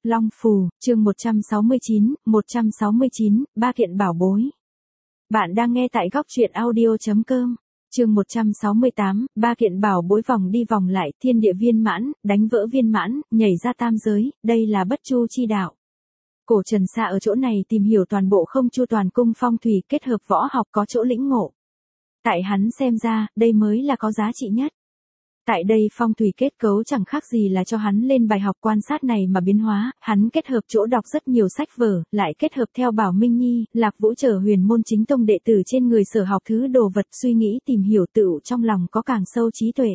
Long Phù, chương 169, ba kiện bảo bối. Bạn đang nghe tại góc truyện audio.com. Chương 168, ba kiện bảo bối vòng đi vòng lại, thiên địa viên mãn, đánh vỡ viên mãn, nhảy ra tam giới, đây là bất chu chi đạo. Cổ Trần Sa ở chỗ này tìm hiểu toàn bộ Không Chu Toàn Cung phong thủy kết hợp võ học có chỗ lĩnh ngộ. Tại hắn xem ra, đây mới là có giá trị nhất. Tại đây phong thủy kết cấu chẳng khác gì là cho hắn lên bài học quan sát này mà biến hóa, hắn kết hợp chỗ đọc rất nhiều sách vở, lại kết hợp theo Bảo Minh Nhi, Lạc Vũ trở huyền môn chính tông đệ tử trên người sở học thứ đồ vật suy nghĩ tìm hiểu tựu trong lòng có càng sâu trí tuệ.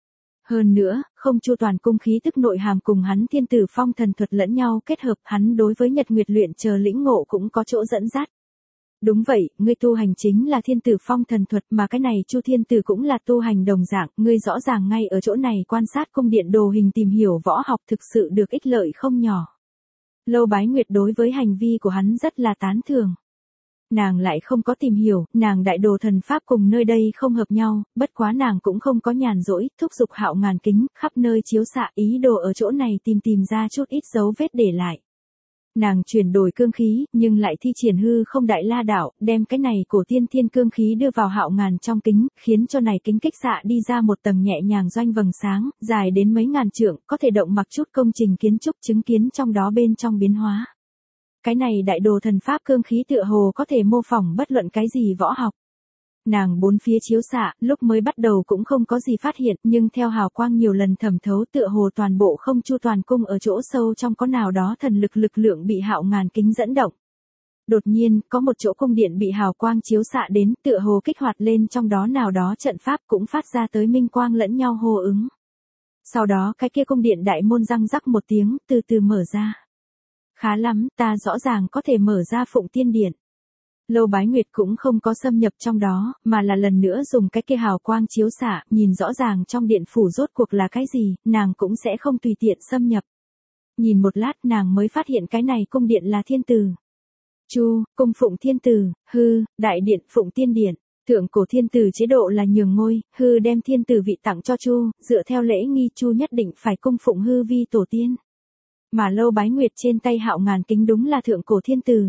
Hơn nữa, Không Chu Toàn Cung khí tức nội hàm cùng hắn thiên tử phong thần thuật lẫn nhau kết hợp, hắn đối với nhật nguyệt luyện chờ lĩnh ngộ cũng có chỗ dẫn dắt. Đúng vậy, ngươi tu hành chính là thiên tử phong thần thuật mà cái này Chu Thiên Tử cũng là tu hành đồng dạng, ngươi rõ ràng ngay ở chỗ này quan sát cung điện đồ hình tìm hiểu võ học thực sự được ích lợi không nhỏ. Lâu Bái Nguyệt đối với hành vi của hắn rất là tán thưởng. Nàng lại không có tìm hiểu, nàng đại đồ thần pháp cùng nơi đây không hợp nhau, bất quá nàng cũng không có nhàn rỗi, thúc giục Hạo Ngàn Kính, khắp nơi chiếu xạ ý đồ ở chỗ này tìm ra chút ít dấu vết để lại. Nàng chuyển đổi cương khí, nhưng lại thi triển hư không đại la đạo, đem cái này cổ tiên thiên cương khí đưa vào Hạo Ngàn trong kính, khiến cho này kính kích xạ đi ra một tầng nhẹ nhàng doanh vầng sáng, dài đến mấy ngàn trượng, có thể động mặc chút công trình kiến trúc chứng kiến trong đó bên trong biến hóa. Cái này đại đồ thần pháp cương khí tựa hồ có thể mô phỏng bất luận cái gì võ học. Nàng bốn phía chiếu xạ, lúc mới bắt đầu cũng không có gì phát hiện, nhưng theo hào quang nhiều lần thẩm thấu tựa hồ toàn bộ Không Chu Toàn Cung ở chỗ sâu trong có nào đó thần lực lượng bị Hạo Ngàn Kính dẫn động. Đột nhiên, có một chỗ cung điện bị hào quang chiếu xạ đến, tựa hồ kích hoạt lên trong đó nào đó trận pháp cũng phát ra tới minh quang lẫn nhau hô ứng. Sau đó cái kia cung điện đại môn răng rắc một tiếng, từ từ mở ra. Khá lắm, ta rõ ràng có thể mở ra Phụng Tiên Điện. Lâu Bái Nguyệt cũng không có xâm nhập trong đó, mà là lần nữa dùng cái kia hào quang chiếu xạ, nhìn rõ ràng trong điện phủ rốt cuộc là cái gì, nàng cũng sẽ không tùy tiện xâm nhập. Nhìn một lát nàng mới phát hiện cái này cung điện là Thiên Tử. Chu, cung Phụng Thiên Tử, hư, đại điện Phụng Tiên Điện. Thượng cổ Thiên Tử chế độ là nhường ngôi, hư đem Thiên Tử vị tặng cho Chu, dựa theo lễ nghi Chu nhất định phải cung phụng hư vi tổ tiên. Mà Lâu Bái Nguyệt trên tay Hạo Ngàn Kính đúng là thượng cổ Thiên Tử.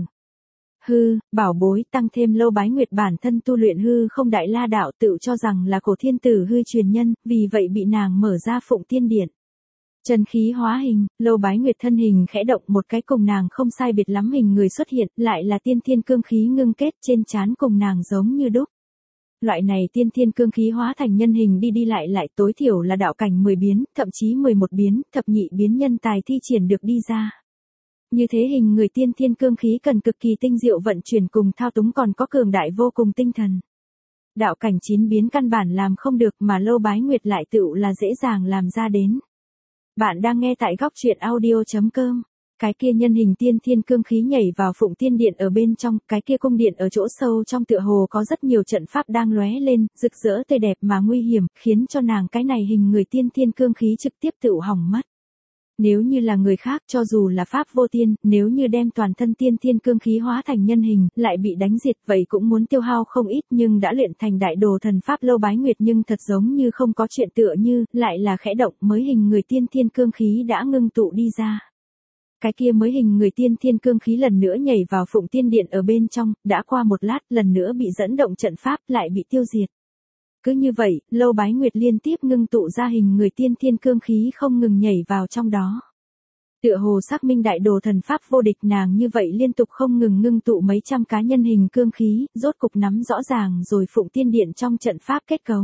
Hư, bảo bối tăng thêm Lâu Bái Nguyệt bản thân tu luyện hư không đại la đạo tự cho rằng là cổ thiên tử hư truyền nhân, vì vậy bị nàng mở ra Phụng Tiên Điện. Chân khí hóa hình, Lâu Bái Nguyệt thân hình khẽ động một cái cùng nàng không sai biệt lắm hình người xuất hiện, lại là tiên thiên cương khí ngưng kết trên trán cùng nàng giống như đúc. Loại này tiên thiên cương khí hóa thành nhân hình đi lại tối thiểu là đạo cảnh 10 biến, thậm chí 11 biến, thập nhị biến nhân tài thi triển được đi ra. Như thế hình người tiên thiên cương khí cần cực kỳ tinh diệu vận chuyển cùng thao túng còn có cường đại vô cùng tinh thần. Đạo cảnh 9 biến căn bản làm không được mà Lâu Bái Nguyệt lại tựu là dễ dàng làm ra đến. Bạn đang nghe tại góc truyện audio.com. Cái kia nhân hình tiên thiên cương khí nhảy vào Phụng Tiên Điện ở bên trong, cái kia cung điện ở chỗ sâu trong tựa hồ có rất nhiều trận pháp đang lóe lên, rực rỡ tươi đẹp mà nguy hiểm, khiến cho nàng cái này hình người tiên thiên cương khí trực tiếp tựu hỏng mất. Nếu như là người khác cho dù là pháp vô tiên, nếu như đem toàn thân tiên thiên cương khí hóa thành nhân hình, lại bị đánh diệt vậy cũng muốn tiêu hao không ít nhưng đã luyện thành đại đồ thần pháp Lâu Bái Nguyệt nhưng thật giống như không có chuyện tựa như, lại là khẽ động mới hình người tiên thiên cương khí đã ngưng tụ đi ra. Cái kia mới hình người tiên thiên cương khí lần nữa nhảy vào Phụng Tiên Điện ở bên trong, đã qua một lát lần nữa bị dẫn động trận pháp lại bị tiêu diệt. Cứ như vậy, Lâu Bái Nguyệt liên tiếp ngưng tụ ra hình người tiên thiên cương khí không ngừng nhảy vào trong đó. Tựa hồ xác minh đại đồ thần pháp vô địch nàng như vậy liên tục không ngừng ngưng tụ mấy trăm cá nhân hình cương khí, rốt cục nắm rõ ràng rồi Phụng Tiên Điện trong trận pháp kết cấu.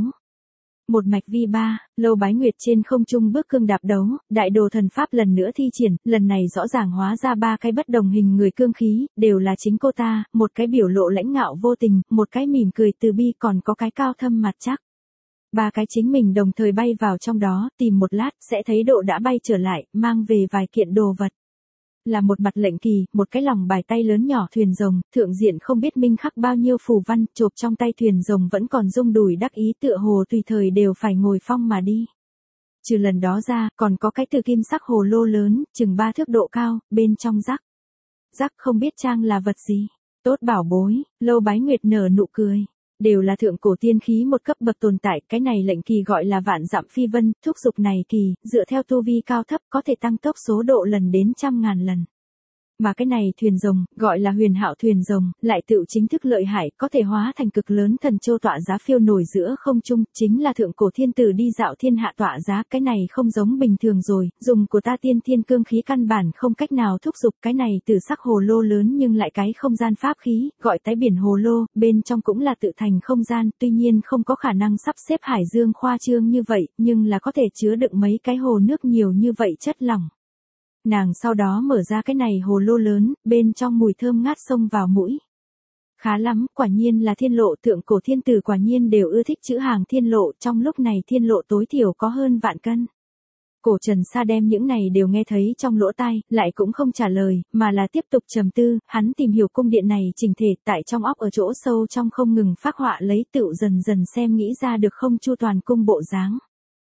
Một mạch vi ba, Lâu Bái Nguyệt trên không trung bước cương đạp đấu, đại đồ thần pháp lần nữa thi triển, lần này rõ ràng hóa ra ba cái bất đồng hình người cương khí, đều là chính cô ta, một cái biểu lộ lãnh ngạo vô tình, một cái mỉm cười từ bi còn có cái cao thâm mặt chắc. Ba cái chính mình đồng thời bay vào trong đó, tìm một lát sẽ thấy độ đã bay trở lại, mang về vài kiện đồ vật. Là một mặt lệnh kỳ, một cái lòng bài tay lớn nhỏ thuyền rồng, thượng diện không biết minh khắc bao nhiêu phù văn, chộp trong tay thuyền rồng vẫn còn rung đùi đắc ý tựa hồ tùy thời đều phải ngồi phong mà đi. Trừ lần đó ra, còn có cái từ kim sắc hồ lô lớn, chừng 3 thước độ cao, bên trong rắc. Rắc không biết trang là vật gì. Tốt bảo bối, Lâu Bái Nguyệt nở nụ cười. đều là thượng cổ tiên khí một cấp bậc tồn tại, cái này lệnh kỳ gọi là vạn dặm phi vân, thúc dục này kỳ, dựa theo tu vi cao thấp có thể tăng tốc số độ lần đến 100.000 lần. Mà cái này thuyền rồng, gọi là huyền hạo thuyền rồng, lại tự chính thức lợi hại, có thể hóa thành cực lớn thần châu tọa giá phiêu nổi giữa không trung, chính là thượng cổ thiên tử đi dạo thiên hạ tọa giá, cái này không giống bình thường rồi, dùng của ta tiên thiên cương khí căn bản không cách nào thúc dục, cái này từ sắc hồ lô lớn nhưng lại cái không gian pháp khí, gọi tái biển hồ lô, bên trong cũng là tự thành không gian, tuy nhiên không có khả năng sắp xếp hải dương khoa trương như vậy, nhưng là có thể chứa đựng mấy cái hồ nước nhiều như vậy chất lỏng. Nàng sau đó mở ra cái này hồ lô lớn, bên trong mùi thơm ngát xông vào mũi. Khá lắm, quả nhiên là thiên lộ, thượng cổ thiên tử quả nhiên đều ưa thích chữ hàng thiên lộ, trong lúc này thiên lộ tối thiểu có hơn vạn cân. Cổ Trần Sa đem những này đều nghe thấy trong lỗ tai, lại cũng không trả lời, mà là tiếp tục trầm tư, hắn tìm hiểu cung điện này chỉnh thể, tại trong óc ở chỗ sâu trong không ngừng phác họa lấy, tựu dần dần xem nghĩ ra được không chu toàn cung bộ dáng.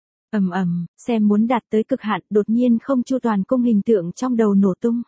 Xem muốn đạt tới cực hạn, đột nhiên không chu toàn cung hình tượng trong đầu nổ tung.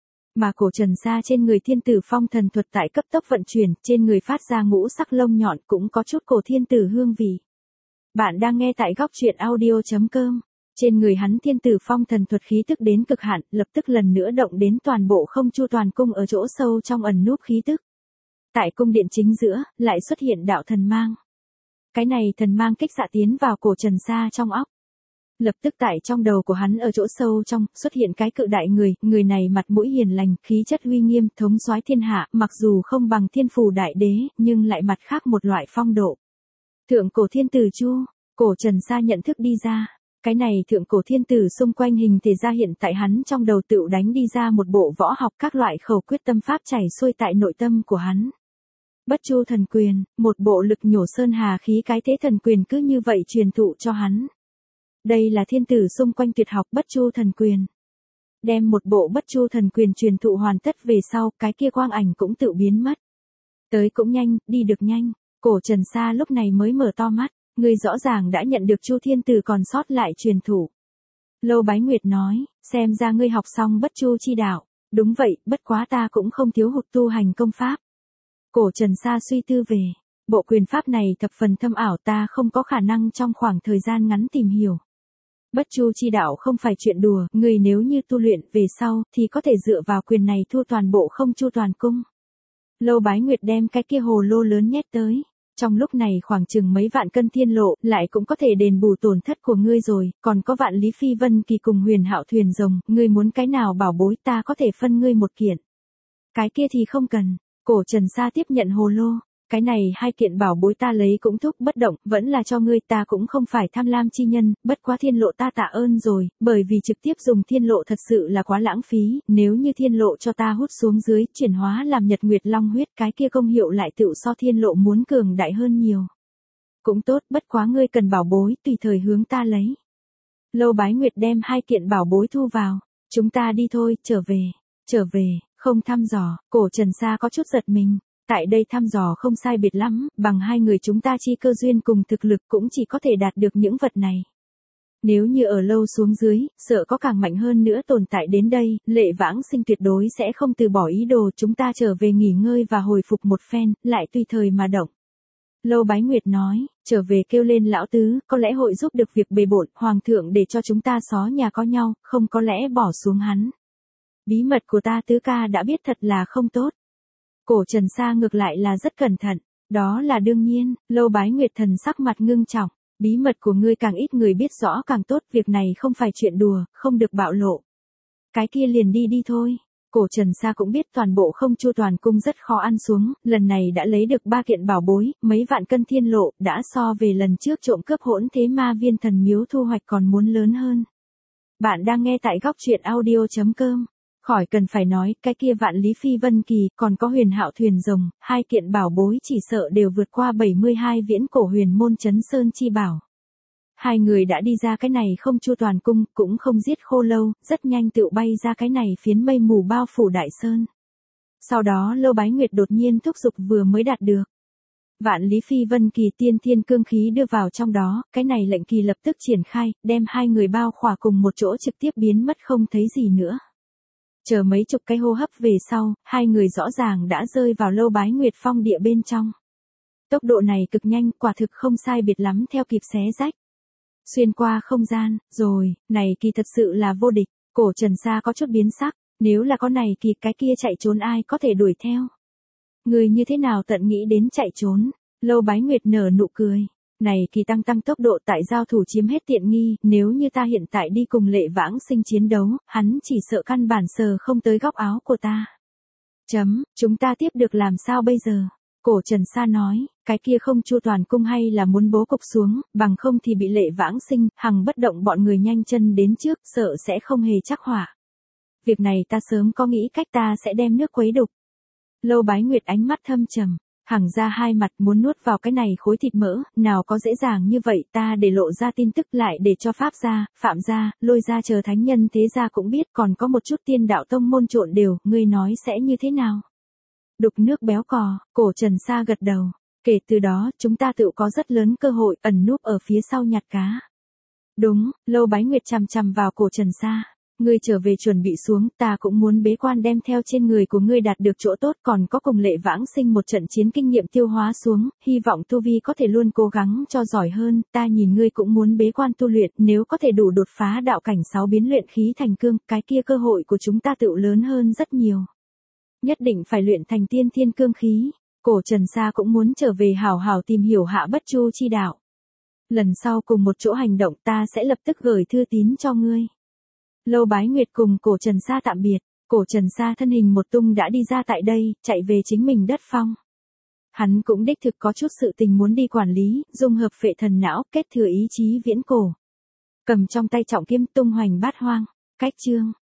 Mà Cổ Trần Sa trên người thiên tử phong thần thuật tại cấp tốc vận chuyển, trên người phát ra ngũ sắc lông nhọn cũng có chút cổ thiên tử hương vị. Bạn đang nghe tại góc truyện audio.com. Trên người hắn thiên tử phong thần thuật khí tức đến cực hạn, lập tức lần nữa động đến toàn bộ không chu toàn cung ở chỗ sâu trong ẩn núp khí tức. Tại cung điện chính giữa, lại xuất hiện đạo thần mang. Cái này thần mang kích xạ tiến vào Cổ Trần Sa trong óc. Lập tức tại trong đầu của hắn ở chỗ sâu trong, xuất hiện cái cự đại người này mặt mũi hiền lành, khí chất uy nghiêm, thống soái thiên hạ, mặc dù không bằng thiên phù đại đế, nhưng lại mặt khác một loại phong độ. Thượng cổ thiên tử Chu, Cổ Trần Sa nhận thức đi ra. Cái này thượng cổ thiên tử xung quanh hình thể ra hiện tại hắn trong đầu tựu đánh đi ra một bộ võ học các loại khẩu quyết tâm pháp chảy xuôi tại nội tâm của hắn. Bất Chu thần quyền, một bộ lực nhổ sơn hà khí cái thế thần quyền cứ như vậy truyền thụ cho hắn. Đây là thiên tử xung quanh tuyệt học Bất Chu thần quyền. Đem một bộ Bất Chu thần quyền truyền thụ hoàn tất về sau, cái kia quang ảnh cũng tự biến mất. Tới cũng nhanh, đi được nhanh, Cổ Trần Sa lúc này mới mở to mắt, ngươi rõ ràng đã nhận được Chu thiên tử còn sót lại truyền thụ. Lâu Bái Nguyệt nói, xem ra ngươi học xong Bất Chu chi đạo, đúng vậy, bất quá ta cũng không thiếu hụt tu hành công pháp. Cổ Trần Sa suy tư về, bộ quyền pháp này thập phần thâm ảo, ta không có khả năng trong khoảng thời gian ngắn tìm hiểu. Bất Chu chi đạo không phải chuyện đùa, người nếu như tu luyện về sau thì có thể dựa vào quyền này thu toàn bộ không chu toàn cung. Lâu Bái Nguyệt đem cái kia hồ lô lớn nhét tới. Trong lúc này khoảng chừng mấy vạn cân thiên lộ, lại cũng có thể đền bù tổn thất của ngươi rồi, còn có vạn lý phi vân kỳ cùng huyền hạo thuyền rồng, ngươi muốn cái nào bảo bối ta có thể phân ngươi một kiện. Cái kia thì không cần. Cổ Trần Sa tiếp nhận hồ lô. Cái này hai kiện bảo bối ta lấy cũng thúc bất động, vẫn là cho ngươi, ta cũng không phải tham lam chi nhân, bất quá thiên lộ ta tạ ơn rồi, bởi vì trực tiếp dùng thiên lộ thật sự là quá lãng phí, nếu như thiên lộ cho ta hút xuống dưới, chuyển hóa làm nhật nguyệt long huyết, cái kia công hiệu lại tự so thiên lộ muốn cường đại hơn nhiều. Cũng tốt, bất quá ngươi cần bảo bối, tùy thời hướng ta lấy. Lâu Bái Nguyệt đem hai kiện bảo bối thu vào, chúng ta đi thôi, trở về, không thăm dò, Cổ Trần Sa có chút giật mình. Tại đây thăm dò không sai biệt lắm, bằng hai người chúng ta chi cơ duyên cùng thực lực cũng chỉ có thể đạt được những vật này. Nếu như ở lâu xuống dưới, sợ có càng mạnh hơn nữa tồn tại đến đây, Lệ Vãng Sinh tuyệt đối sẽ không từ bỏ ý đồ, chúng ta trở về nghỉ ngơi và hồi phục một phen, lại tùy thời mà động. Lâu Bái Nguyệt nói, trở về kêu lên lão tứ, có lẽ hội giúp được việc bề bộn, hoàng thượng để cho chúng ta xó nhà có nhau, không có lẽ bỏ xuống hắn. Bí mật của ta tứ ca đã biết thật là không tốt. Cổ Trần Sa ngược lại là rất cẩn thận, đó là đương nhiên, Lâu Bái Nguyệt thần sắc mặt ngưng trọng, bí mật của ngươi càng ít người biết rõ càng tốt, việc này không phải chuyện đùa, không được bạo lộ. Cái kia liền đi thôi. Cổ Trần Sa cũng biết toàn bộ không chu toàn cung rất khó ăn xuống, lần này đã lấy được 3 kiện bảo bối, mấy vạn cân thiên lộ, đã so về lần trước trộm cướp Hỗn Thế Ma Viên thần miếu thu hoạch còn muốn lớn hơn. Bạn đang nghe tại góc truyện audio.com. Khỏi cần phải nói, cái kia vạn lý phi vân kỳ, còn có huyền hạo thuyền rồng, hai kiện bảo bối chỉ sợ đều vượt qua 72 viễn cổ huyền môn chấn sơn chi bảo. Hai người đã đi ra cái này không chu toàn cung, cũng không giết khô lâu, rất nhanh tự bay ra cái này phiến mây mù bao phủ đại sơn. Sau đó Lâu Bái Nguyệt đột nhiên thúc giục vừa mới đạt được. Vạn lý phi vân kỳ tiên thiên cương khí đưa vào trong đó, cái này lệnh kỳ lập tức triển khai, đem hai người bao khỏa cùng một chỗ trực tiếp biến mất không thấy gì nữa. Chờ mấy chục cái hô hấp về sau, hai người rõ ràng đã rơi vào Lâu Bái Nguyệt phong địa bên trong. Tốc độ này cực nhanh, quả thực không sai biệt lắm theo kịp xé rách. Xuyên qua không gian, rồi, này kỳ thật sự là vô địch, cổ Trần Sa có chút biến sắc, nếu là có này kỳ cái kia chạy trốn ai có thể đuổi theo. Người như thế nào tận nghĩ đến chạy trốn, Lâu Bái Nguyệt nở nụ cười. Này kỳ tăng tốc độ tại giao thủ chiếm hết tiện nghi, nếu như ta hiện tại đi cùng Lệ Vãng Sinh chiến đấu, hắn chỉ sợ căn bản sờ không tới góc áo của ta. Chúng ta tiếp được làm sao bây giờ? Cổ Trần Sa nói, cái kia không Chu Toàn cung hay là muốn bố cục xuống, bằng không thì bị Lệ Vãng Sinh, Hằng bất động bọn người nhanh chân đến trước, sợ sẽ không hề chắc hỏa. Việc này ta sớm có nghĩ cách, ta sẽ đem nước quấy đục. Lâu Bái Nguyệt ánh mắt thâm trầm, Hằng ra hai mặt muốn nuốt vào cái này khối thịt mỡ, nào có dễ dàng như vậy, ta để lộ ra tin tức lại để cho Pháp gia, Phạm gia, Lôi gia chờ thánh nhân thế gia cũng biết, còn có một chút tiên đạo tông môn trộn đều, ngươi nói sẽ như thế nào? Đục nước béo cò, cổ Trần Sa gật đầu. Kể từ đó, chúng ta tự có rất lớn cơ hội ẩn núp ở phía sau nhặt cá. Đúng, Lâu Bái Nguyệt chằm chằm vào cổ Trần Sa. Ngươi trở về chuẩn bị xuống, ta cũng muốn bế quan đem theo trên người của ngươi đạt được chỗ tốt, còn có cùng Lệ Vãng Sinh một trận chiến kinh nghiệm tiêu hóa xuống, hy vọng tu vi có thể luôn cố gắng cho giỏi hơn, ta nhìn ngươi cũng muốn bế quan tu luyện, nếu có thể đủ đột phá đạo cảnh 6 biến luyện khí thành cương, cái kia cơ hội của chúng ta tựu lớn hơn rất nhiều. Nhất định phải luyện thành tiên thiên cương khí. Cổ Trần Sa cũng muốn trở về hảo hảo tìm hiểu Hạ Bất Chu chi đạo. Lần sau cùng một chỗ hành động, ta sẽ lập tức gửi thư tín cho ngươi. Lâu Bái Nguyệt cùng cổ Trần Sa tạm biệt, cổ Trần Sa thân hình một tung đã đi ra tại đây, chạy về chính mình đất phong. Hắn cũng đích thực có chút sự tình muốn đi quản lý, dung hợp phệ thần não, kết thừa ý chí viễn cổ. Cầm trong tay trọng kiếm tung hoành bát hoang, cách chương.